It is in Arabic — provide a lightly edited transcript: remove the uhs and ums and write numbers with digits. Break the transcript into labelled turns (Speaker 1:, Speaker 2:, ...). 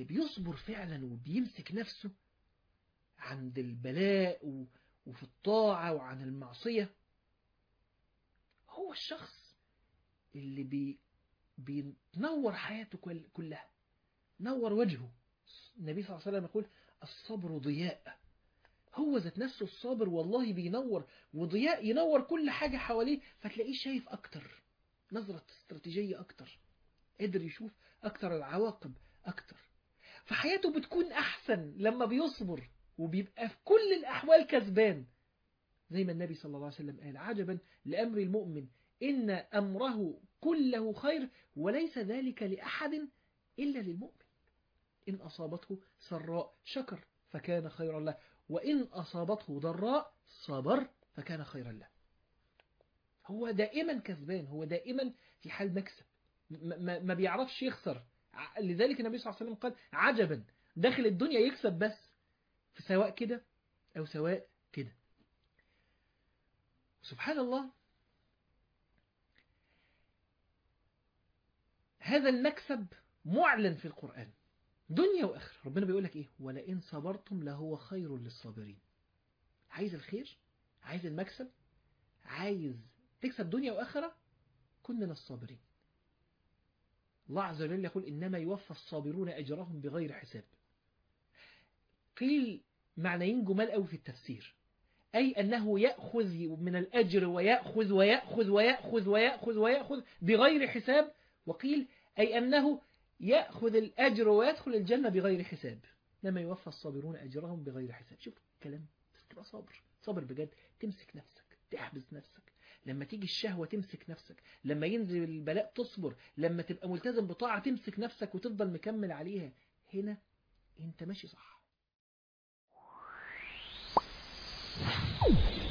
Speaker 1: بيصبر فعلا وبيمسك نفسه عند البلاء وفي الطاعة وعن المعصية، هو الشخص اللي بينور حياته كلها، نور وجهه. النبي صلى الله عليه وسلم يقول الصبر ضياء. هو ذات نفسه الصابر والله بينور، وضياء ينور كل حاجة حواليه، فتلاقيه شايف أكتر، نظرة استراتيجية أكتر، قدر يشوف أكتر العواقب أكتر. فحياته بتكون أحسن لما بيصبر، وبيبقى في كل الأحوال كسبان. زي ما النبي صلى الله عليه وسلم قال عجبا لأمر المؤمن إن أمره كله خير وليس ذلك لأحد إلا للمؤمن. إن أصابته سراء شكر فكان خيرا له، وإن أصابته ضراء صبر فكان خيرا له. هو دائما كسبان، هو دائما في حال مكسب، ما بيعرفش يخسر. لذلك النبي صلى الله عليه وسلم قال عجبا، داخل الدنيا يكسب بس، في سواء كده أو سواء كده. سبحان الله، هذا المكسب معلن في القرآن دنيا وآخرة. ربنا بيقول لك إيه؟ ولئن صبرتم لهو خير للصابرين. عايز الخير، عايز المكسب، عايز تكسب دنيا وآخرة، كن من الصابرين. الله عز وجل يقول إنما يوفى الصابرون أجرهم بغير حساب. قيل معنيين جمال قوي في التفسير، أي أنه يأخذ من الأجر ويأخذ ويأخذ ويأخذ ويأخذ ويأخذ بغير حساب، وقيل أي أنه يأخذ الأجر ويدخل الجنة بغير حساب. إنما يوفى الصابرون أجرهم بغير حساب. شوف الكلام، تبقى صابر، صابر بجد، تمسك نفسك، تحبس نفسك، لما تيجي الشهوة تمسك نفسك، لما ينزل البلاء تصبر، لما تبقى ملتزم بطاعة تمسك نفسك وتفضل مكمل عليها. هنا انت ماشي صح.